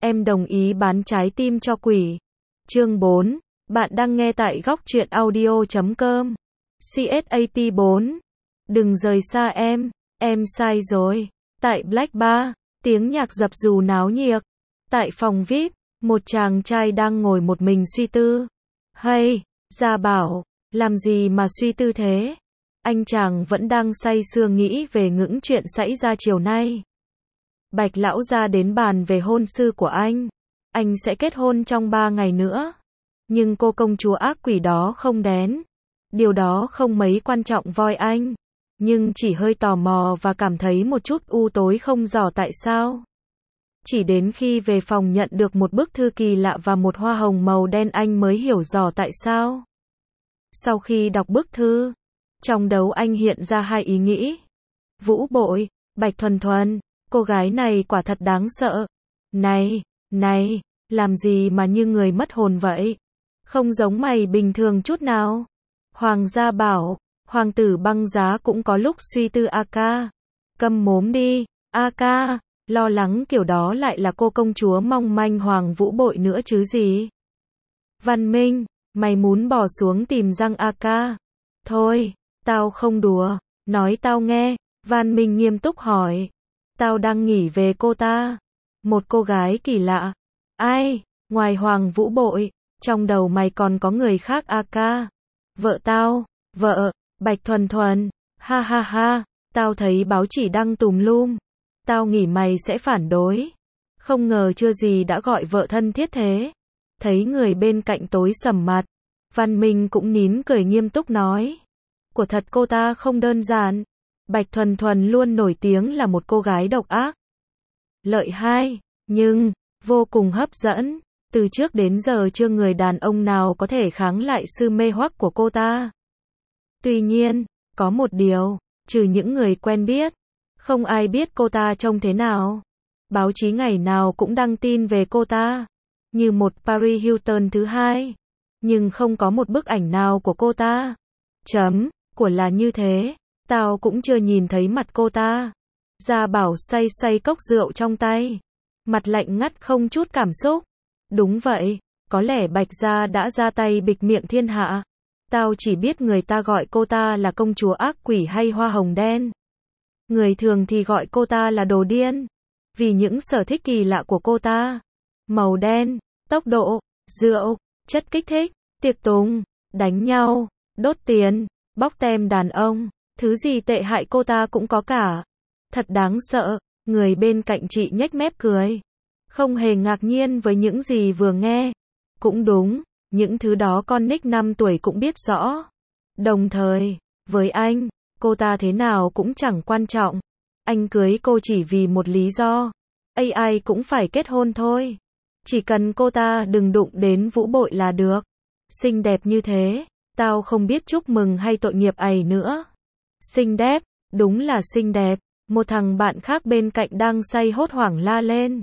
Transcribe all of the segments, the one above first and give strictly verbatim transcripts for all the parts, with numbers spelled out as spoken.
em đồng ý bán trái tim cho quỷ. Chương bốn. Bạn đang nghe tại góc truyện audio chấm com. CSAP bốn. Đừng rời xa em, em sai rồi. Tại Black Bar, tiếng nhạc dập dù náo nhiệt. Tại phòng vi ai pi, một chàng trai đang ngồi một mình suy tư. Hay, Gia Bảo, làm gì mà suy tư thế? Anh chàng vẫn đang say sưa nghĩ về những chuyện xảy ra chiều nay. Bạch lão gia đến bàn về hôn sự của anh. Anh sẽ kết hôn trong ba ngày nữa. Nhưng cô công chúa ác quỷ đó không đến. Điều đó không mấy quan trọng với anh. Nhưng chỉ hơi tò mò và cảm thấy một chút u tối không rõ tại sao. Chỉ đến khi về phòng nhận được một bức thư kỳ lạ và một hoa hồng màu đen anh mới hiểu rõ tại sao. Sau khi đọc bức thư, trong đầu anh hiện ra hai ý nghĩ. Vũ Bội, Bạch Thuần Thuần, cô gái này quả thật đáng sợ. Này, này, làm gì mà như người mất hồn vậy? Không giống mày bình thường chút nào. Hoàng gia bảo, hoàng tử băng giá cũng có lúc suy tư a ca. Câm mồm đi, a ca, lo lắng kiểu đó lại là cô công chúa mong manh Hoàng Vũ Bội nữa chứ gì. Văn Minh, mày muốn bỏ xuống tìm răng a ca. Thôi, tao không đùa, nói tao nghe. Văn Minh nghiêm túc hỏi. Tao đang nghĩ về cô ta. Một cô gái kỳ lạ. Ai, ngoài Hoàng Vũ Bội, trong đầu mày còn có người khác a ca. Vợ tao, vợ, Bạch Thuần Thuần, ha ha ha, tao thấy báo chỉ đăng tùm lum. Tao nghĩ mày sẽ phản đối. Không ngờ chưa gì đã gọi vợ thân thiết thế. Thấy người bên cạnh tối sầm mặt, Văn Minh cũng nín cười nghiêm túc nói. Của thật cô ta không đơn giản. Bạch Thuần Thuần luôn nổi tiếng là một cô gái độc ác. Lợi hai, nhưng, vô cùng hấp dẫn. Từ trước đến giờ chưa người đàn ông nào có thể kháng lại sự mê hoặc của cô ta. Tuy nhiên, có một điều, trừ những người quen biết, không ai biết cô ta trông thế nào. Báo chí ngày nào cũng đăng tin về cô ta, như một Paris Hilton thứ hai. Nhưng không có một bức ảnh nào của cô ta. Chấm, của là như thế, tao cũng chưa nhìn thấy mặt cô ta. Gia Bảo xoay xoay cốc rượu trong tay. Mặt lạnh ngắt không chút cảm xúc. Đúng vậy, có lẽ Bạch Gia đã ra tay bịt miệng thiên hạ. Tao chỉ biết người ta gọi cô ta là công chúa ác quỷ hay hoa hồng đen. Người thường thì gọi cô ta là đồ điên. Vì những sở thích kỳ lạ của cô ta. Màu đen, tốc độ, rượu, chất kích thích, tiệc tùng, đánh nhau, đốt tiền, bóc tem đàn ông. Thứ gì tệ hại cô ta cũng có cả. Thật đáng sợ. Người bên cạnh chị nhếch mép cười. Không hề ngạc nhiên với những gì vừa nghe. Cũng đúng, những thứ đó con nít năm tuổi cũng biết rõ. Đồng thời, với anh, cô ta thế nào cũng chẳng quan trọng. Anh cưới cô chỉ vì một lý do. a i cũng phải kết hôn thôi. Chỉ cần cô ta đừng đụng đến Vũ Bội là được. Xinh đẹp như thế, tao không biết chúc mừng hay tội nghiệp ấy nữa. Xinh đẹp, đúng là xinh đẹp. Một thằng bạn khác bên cạnh đang say hốt hoảng la lên.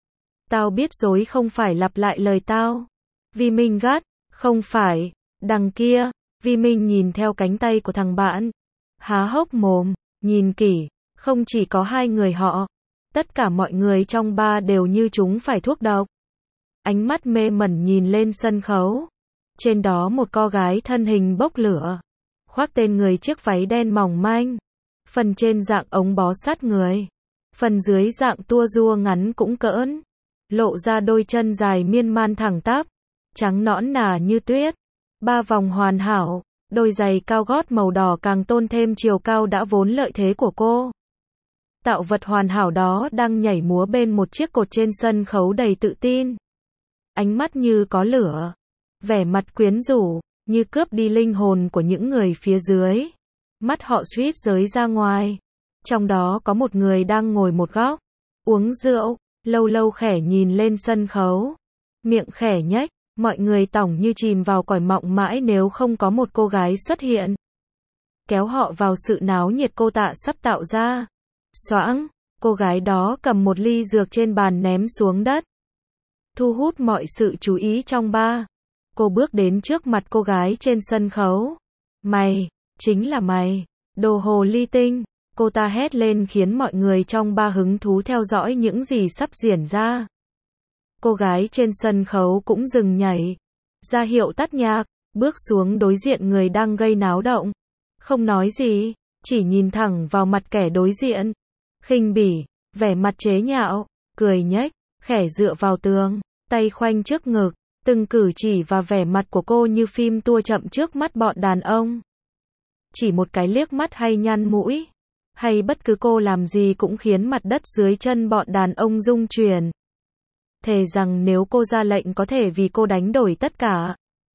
Tao biết rồi không phải lặp lại lời tao. Vi Minh gắt, không phải. Đằng kia, Vi Minh nhìn theo cánh tay của thằng bạn. Há hốc mồm, nhìn kỹ, không chỉ có hai người họ. Tất cả mọi người trong bar đều như chúng phải thuốc độc. Ánh mắt mê mẩn nhìn lên sân khấu. Trên đó một cô gái thân hình bốc lửa. Khoác tên người chiếc váy đen mỏng manh. Phần trên dạng ống bó sát người. Phần dưới dạng tua rua ngắn cũng cỡn. Lộ ra đôi chân dài miên man thẳng tắp. Trắng nõn nà như tuyết. Ba vòng hoàn hảo. Đôi giày cao gót màu đỏ càng tôn thêm chiều cao đã vốn lợi thế của cô. Tạo vật hoàn hảo đó đang nhảy múa bên một chiếc cột trên sân khấu đầy tự tin. Ánh mắt như có lửa. Vẻ mặt quyến rũ, như cướp đi linh hồn của những người phía dưới. Mắt họ suýt rơi ra ngoài. Trong đó có một người đang ngồi một góc. Uống rượu, lâu lâu khẽ nhìn lên sân khấu. Miệng khẽ nhếch, mọi người tỏng như chìm vào cõi mộng mãi nếu không có một cô gái xuất hiện. Kéo họ vào sự náo nhiệt cô ta sắp tạo ra. Xoãng, cô gái đó cầm một ly dược trên bàn ném xuống đất. Thu hút mọi sự chú ý trong bar. Cô bước đến trước mặt cô gái trên sân khấu. Mày, chính là mày, đồ hồ ly tinh. Cô ta hét lên khiến mọi người trong bar hứng thú theo dõi những gì sắp diễn ra. Cô gái trên sân khấu cũng dừng nhảy, ra hiệu tắt nhạc, bước xuống đối diện người đang gây náo động. Không nói gì, chỉ nhìn thẳng vào mặt kẻ đối diện. Khinh bỉ, vẻ mặt chế nhạo, cười nhếch, khẽ dựa vào tường, tay khoanh trước ngực, từng cử chỉ và vẻ mặt của cô như phim tua chậm trước mắt bọn đàn ông. Chỉ một cái liếc mắt hay nhăn mũi, hay bất cứ cô làm gì cũng khiến mặt đất dưới chân bọn đàn ông rung chuyển. Thề rằng nếu cô ra lệnh có thể vì cô đánh đổi tất cả.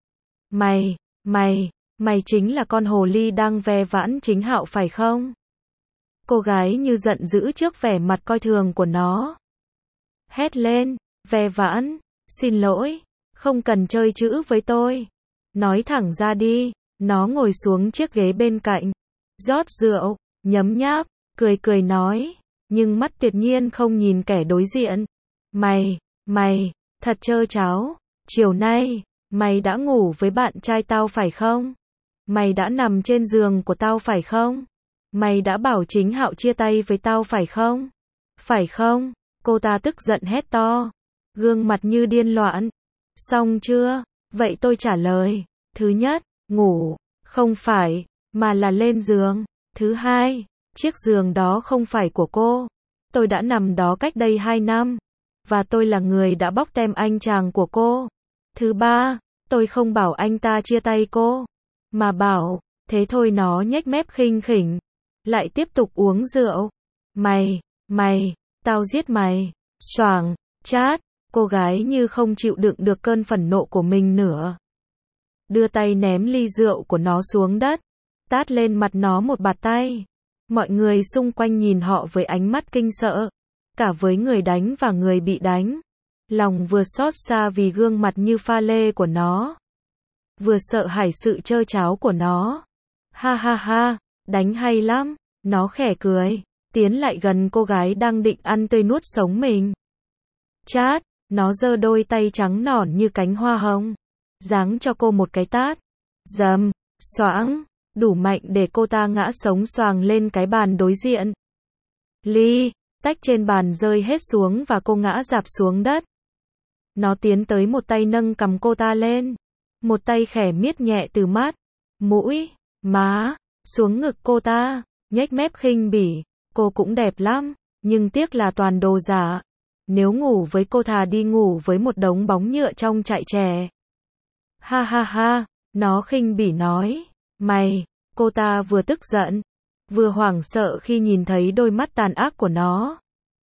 Mày, mày, mày chính là con hồ ly đang ve vãn Chính Hạo phải không? Cô gái như giận dữ trước vẻ mặt coi thường của nó. Hét lên, ve vãn, xin lỗi, không cần chơi chữ với tôi. Nói thẳng ra đi. Nó ngồi xuống chiếc ghế bên cạnh, rót rượu, nhấm nháp, cười cười nói, nhưng mắt tuyệt nhiên không nhìn kẻ đối diện. Mày, mày, thật trơ tráo, chiều nay, mày đã ngủ với bạn trai tao phải không? Mày đã nằm trên giường của tao phải không? Mày đã bảo Chính Hạo chia tay với tao phải không? Phải không? Cô ta tức giận hét to, gương mặt như điên loạn. Xong chưa? Vậy tôi trả lời. Thứ nhất, ngủ, không phải, mà là lên giường. Thứ hai, chiếc giường đó không phải của cô. Tôi đã nằm đó cách đây hai năm. Và tôi là người đã bóc tem anh chàng của cô. Thứ ba, tôi không bảo anh ta chia tay cô. Mà bảo, thế thôi. Nó nhếch mép khinh khỉnh. Lại tiếp tục uống rượu. Mày, mày, tao giết mày. Xoàng, chát. Cô gái như không chịu đựng được cơn phẫn nộ của mình nữa. Đưa tay ném ly rượu của nó xuống đất, tát lên mặt nó một bạt tay. Mọi người xung quanh nhìn họ với ánh mắt kinh sợ, cả với người đánh và người bị đánh. Lòng vừa xót xa vì gương mặt như pha lê của nó, vừa sợ hãi sự trơ tráo của nó. Ha ha ha, đánh hay lắm, nó khẽ cười, tiến lại gần cô gái đang định ăn tươi nuốt sống mình. Chát, nó giơ đôi tay trắng nõn như cánh hoa hồng, giáng cho cô một cái tát. Dầm, xoãng, đủ mạnh để cô ta ngã sống xoàng lên cái bàn đối diện. Ly, tách trên bàn rơi hết xuống và cô ngã rạp xuống đất. Nó tiến tới một tay nâng cầm cô ta lên, một tay khẽ miết nhẹ từ mắt, mũi, má, xuống ngực cô ta, nhếch mép khinh bỉ. Cô cũng đẹp lắm, nhưng tiếc là toàn đồ giả. Nếu ngủ với cô thà đi ngủ với một đống bóng nhựa trong trại trẻ. Ha ha ha, nó khinh bỉ nói. Mày, cô ta vừa tức giận, vừa hoảng sợ khi nhìn thấy đôi mắt tàn ác của nó.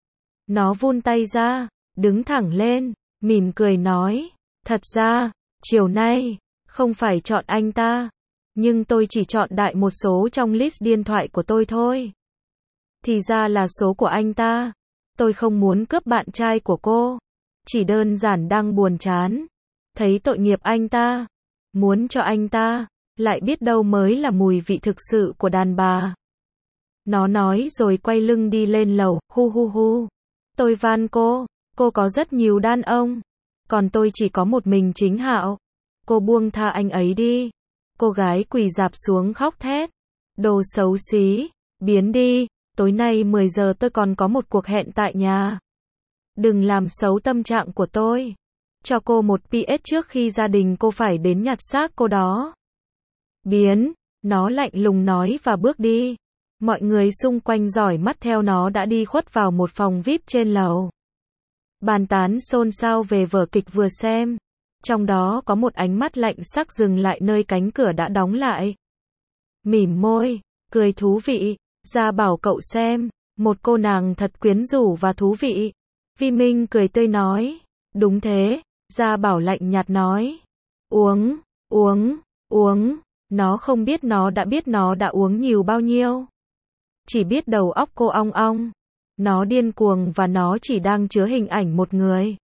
Nó vươn tay ra, đứng thẳng lên, mỉm cười nói. Thật ra, chiều nay, không phải chọn anh ta, nhưng tôi chỉ chọn đại một số trong list điện thoại của tôi thôi. Thì ra là số của anh ta. Tôi không muốn cướp bạn trai của cô, chỉ đơn giản đang buồn chán, thấy tội nghiệp anh ta, muốn cho anh ta, lại biết đâu mới là mùi vị thực sự của đàn bà. Nó nói rồi quay lưng đi lên lầu. Hu hu hu. Tôi van cô, cô có rất nhiều đàn ông, còn tôi chỉ có một mình Chính Hạo. Cô buông tha anh ấy đi. Cô gái quỳ rạp xuống khóc thét. Đồ xấu xí, biến đi. Tối nay mười giờ tôi còn có một cuộc hẹn tại nhà. Đừng làm xấu tâm trạng của tôi. Cho cô một pê ét trước khi gia đình cô phải đến nhặt xác cô đó. Biến, nó lạnh lùng nói và bước đi. Mọi người xung quanh dõi mắt theo nó đã đi khuất vào một phòng vi ai pi trên lầu. Bàn tán xôn xao về vở kịch vừa xem. Trong đó có một ánh mắt lạnh sắc dừng lại nơi cánh cửa đã đóng lại. Mỉm môi, cười thú vị. Ra bảo cậu xem, một cô nàng thật quyến rũ và thú vị. Vi Minh cười tươi nói. Đúng thế, Ra bảo lạnh nhạt nói. Uống, uống, uống. Nó không biết nó đã biết nó đã uống nhiều bao nhiêu. Chỉ biết đầu óc cô ong ong. Nó điên cuồng và nó chỉ đang chứa hình ảnh một người.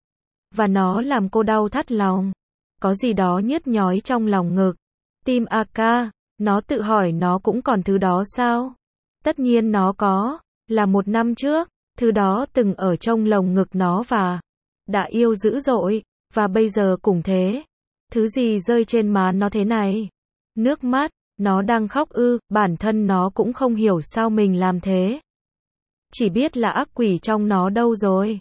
Và nó làm cô đau thắt lòng. Có gì đó nhức nhói trong lòng ngực. Tim a ca, nó tự hỏi nó cũng còn thứ đó sao? Tất nhiên nó có, là một năm trước, thứ đó từng ở trong lồng ngực nó và đã yêu dữ dội, và bây giờ cũng thế. Thứ gì rơi trên má nó thế này? Nước mắt, nó đang khóc ư, bản thân nó cũng không hiểu sao mình làm thế. Chỉ biết là ác quỷ trong nó đâu rồi.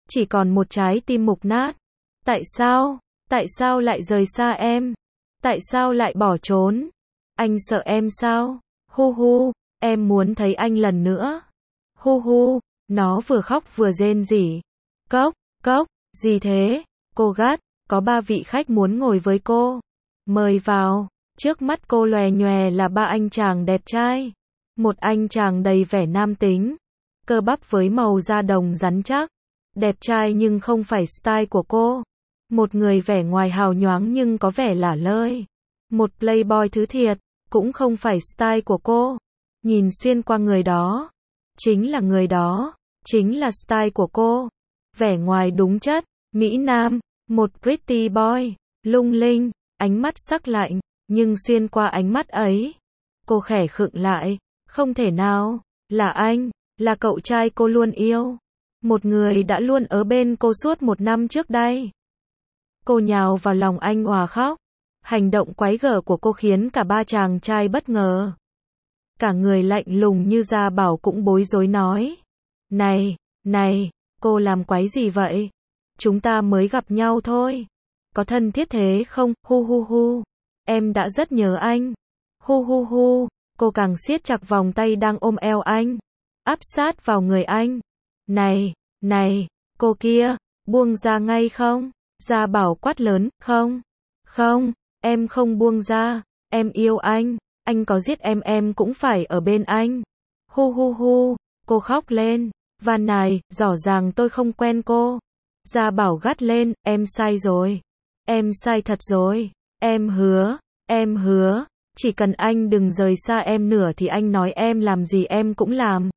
chỉ còn một trái tim mục nát. Tại sao? Tại sao lại rời xa em? Tại sao lại bỏ trốn? Anh sợ em sao? Hu hu, em muốn thấy anh lần nữa. Hu hu, nó vừa khóc vừa rên rỉ. Cốc, cốc, gì thế? Cô gắt, có ba vị khách muốn ngồi với cô. Mời vào. Trước mắt cô lòe nhòe là ba anh chàng đẹp trai. Một anh chàng đầy vẻ nam tính, cơ bắp với màu da đồng rắn chắc, đẹp trai nhưng không phải style của cô. Một người vẻ ngoài hào nhoáng nhưng có vẻ lả lơi. Một playboy thứ thiệt, cũng không phải style của cô. Nhìn xuyên qua người đó, chính là người đó, chính là style của cô. Vẻ ngoài đúng chất, Mỹ Nam, một pretty boy, lung linh, ánh mắt sắc lạnh, nhưng xuyên qua ánh mắt ấy, cô khẽ khựng lại. Không thể nào, là anh, là cậu trai cô luôn yêu. Một người đã luôn ở bên cô suốt một năm trước đây. Cô nhào vào lòng anh òa khóc. Hành động quái gở của cô khiến cả ba chàng trai bất ngờ. Cả người lạnh lùng như Gia Bảo cũng bối rối nói. Này, này, cô làm quái gì vậy? Chúng ta mới gặp nhau thôi. Có thân thiết thế không? Hu hu hu. Em đã rất nhớ anh. Hu hu hu. Cô càng siết chặt vòng tay đang ôm eo anh. Áp sát vào người anh. Này, này, cô kia, buông ra ngay không? Gia Bảo quát lớn, không, không, em không buông ra, em yêu anh, anh có giết em em cũng phải ở bên anh. Hu hu hu, cô khóc lên, van nài, rõ ràng tôi không quen cô. Gia Bảo gắt lên, em sai rồi, em sai thật rồi, em hứa, em hứa, chỉ cần anh đừng rời xa em nữa thì anh nói em làm gì em cũng làm.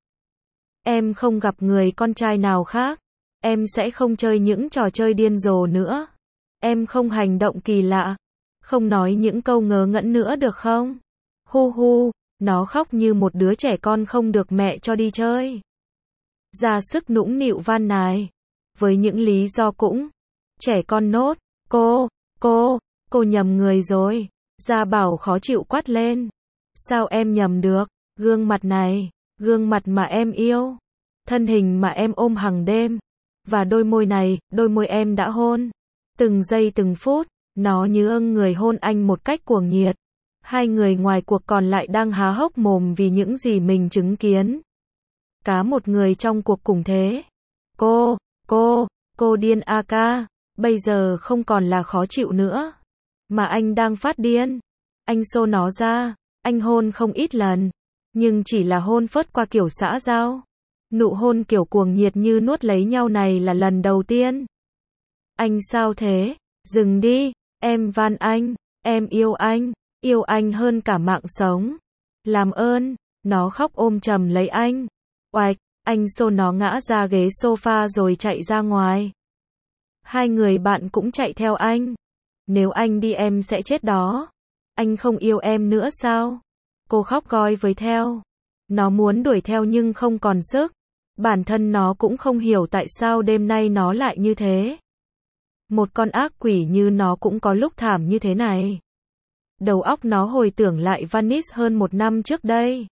Em không gặp người con trai nào khác. Em sẽ không chơi những trò chơi điên rồ nữa. Em không hành động kỳ lạ. Không nói những câu ngớ ngẩn nữa được không? Hu hu, nó khóc như một đứa trẻ con không được mẹ cho đi chơi. Ra sức nũng nịu van nài. Với những lý do cũng trẻ con nốt. Cô, cô, cô nhầm người rồi. Gia Bảo khó chịu quát lên. Sao em nhầm được? Gương mặt này, gương mặt mà em yêu. Thân hình mà em ôm hàng đêm. Và đôi môi này, đôi môi em đã hôn. Từng giây từng phút, nó như âng người hôn anh một cách cuồng nhiệt. Hai người ngoài cuộc còn lại đang há hốc mồm vì những gì mình chứng kiến. Cá một người trong cuộc cùng thế. Cô, cô, cô điên a ca, bây giờ không còn là khó chịu nữa. Mà anh đang phát điên. Anh xô nó ra, anh hôn không ít lần. Nhưng chỉ là hôn phớt qua kiểu xã giao. Nụ hôn kiểu cuồng nhiệt như nuốt lấy nhau này là lần đầu tiên. Anh sao thế? Dừng đi, em van anh, em yêu anh, yêu anh hơn cả mạng sống. Làm ơn, nó khóc ôm chầm lấy anh. Oạch, anh xô nó ngã ra ghế sofa rồi chạy ra ngoài. Hai người bạn cũng chạy theo anh. Nếu anh đi em sẽ chết đó. Anh không yêu em nữa sao? Cô khóc gói với theo. Nó muốn đuổi theo nhưng không còn sức. Bản thân nó cũng không hiểu tại sao đêm nay nó lại như thế. Một con ác quỷ như nó cũng có lúc thảm như thế này. Đầu óc nó hồi tưởng lại Vanice hơn một năm trước đây.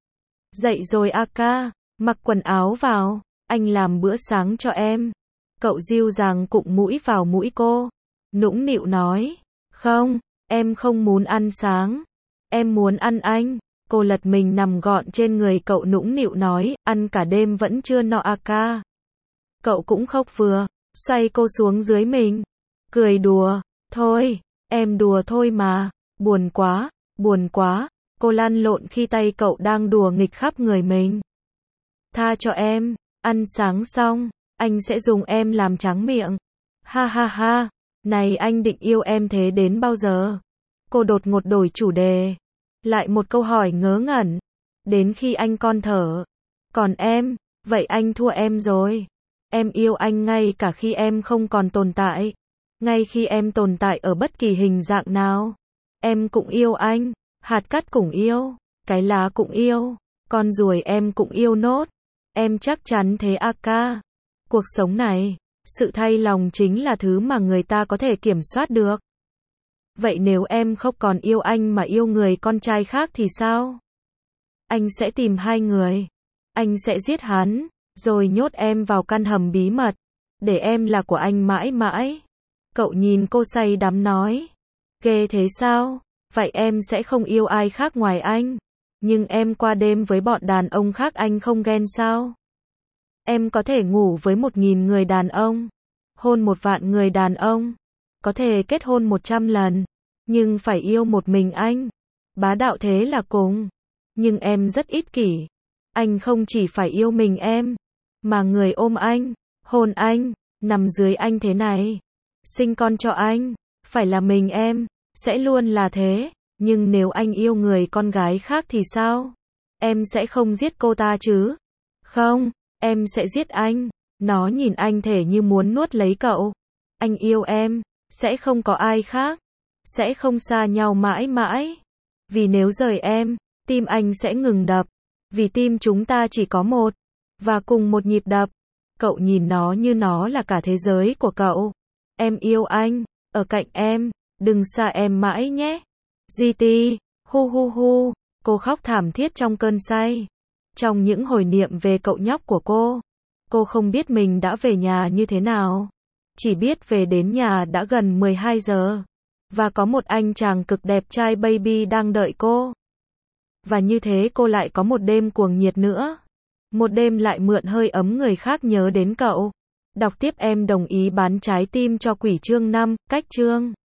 Dậy rồi Aka, mặc quần áo vào, anh làm bữa sáng cho em. Cậu dịu dàng cụng mũi vào mũi cô. Nũng nịu nói, không, em không muốn ăn sáng. Em muốn ăn anh. Cô lật mình nằm gọn trên người cậu nũng nịu nói, ăn cả đêm vẫn chưa no Aka. Cậu cũng khóc vừa, xoay cô xuống dưới mình. Cười đùa, thôi, em đùa thôi mà, buồn quá, buồn quá. Cô lăn lộn khi tay cậu đang đùa nghịch khắp người mình. Tha cho em, ăn sáng xong, anh sẽ dùng em làm tráng miệng. Ha ha ha, này anh định yêu em thế đến bao giờ? Cô đột ngột đổi chủ đề. Lại một câu hỏi ngớ ngẩn. Đến khi anh con thở. Còn em, vậy anh thua em rồi. Em yêu anh ngay cả khi em không còn tồn tại. Ngay khi em tồn tại ở bất kỳ hình dạng nào. Em cũng yêu anh. Hạt cát cũng yêu. Cái lá cũng yêu. Con ruồi em cũng yêu nốt. Em chắc chắn thế Aka. Cuộc sống này, sự thay lòng chính là thứ mà người ta có thể kiểm soát được. Vậy nếu em không còn yêu anh mà yêu người con trai khác thì sao? Anh sẽ tìm hai người. Anh sẽ giết hắn, rồi nhốt em vào căn hầm bí mật. để em là của anh mãi mãi. Cậu nhìn cô say đắm nói. Ghê thế sao? Vậy em sẽ không yêu ai khác ngoài anh. Nhưng em qua đêm với bọn đàn ông khác anh không ghen sao? Em có thể ngủ với một nghìn người đàn ông, hôn một vạn người đàn ông, có thể kết hôn một trăm lần, nhưng phải yêu một mình anh. Bá đạo thế là cùng. Nhưng em rất ích kỷ. Anh không chỉ phải yêu mình em, mà người ôm anh, hôn anh, nằm dưới anh thế này, sinh con cho anh, phải là mình em, sẽ luôn là thế. Nhưng nếu anh yêu người con gái khác thì sao? Em sẽ không giết cô ta chứ? Không, em sẽ giết anh. Nó nhìn anh thể như muốn nuốt lấy cậu. Anh yêu em, sẽ không có ai khác, sẽ không xa nhau mãi mãi. Vì nếu rời em, tim anh sẽ ngừng đập. Vì tim chúng ta chỉ có một, và cùng một nhịp đập. Cậu nhìn nó như nó là cả thế giới của cậu. Em yêu anh, ở cạnh em, đừng xa em mãi nhé. giê tê, hu hu hu, cô khóc thảm thiết trong cơn say. Trong những hồi niệm về cậu nhóc của cô, cô không biết mình đã về nhà như thế nào. Chỉ biết về đến nhà đã gần mười hai giờ. Và có một anh chàng cực đẹp trai baby đang đợi cô. Và như thế cô lại có một đêm cuồng nhiệt nữa. Một đêm lại mượn hơi ấm người khác nhớ đến cậu. Đọc tiếp em đồng ý bán trái tim cho quỷ chương năm, cách chương.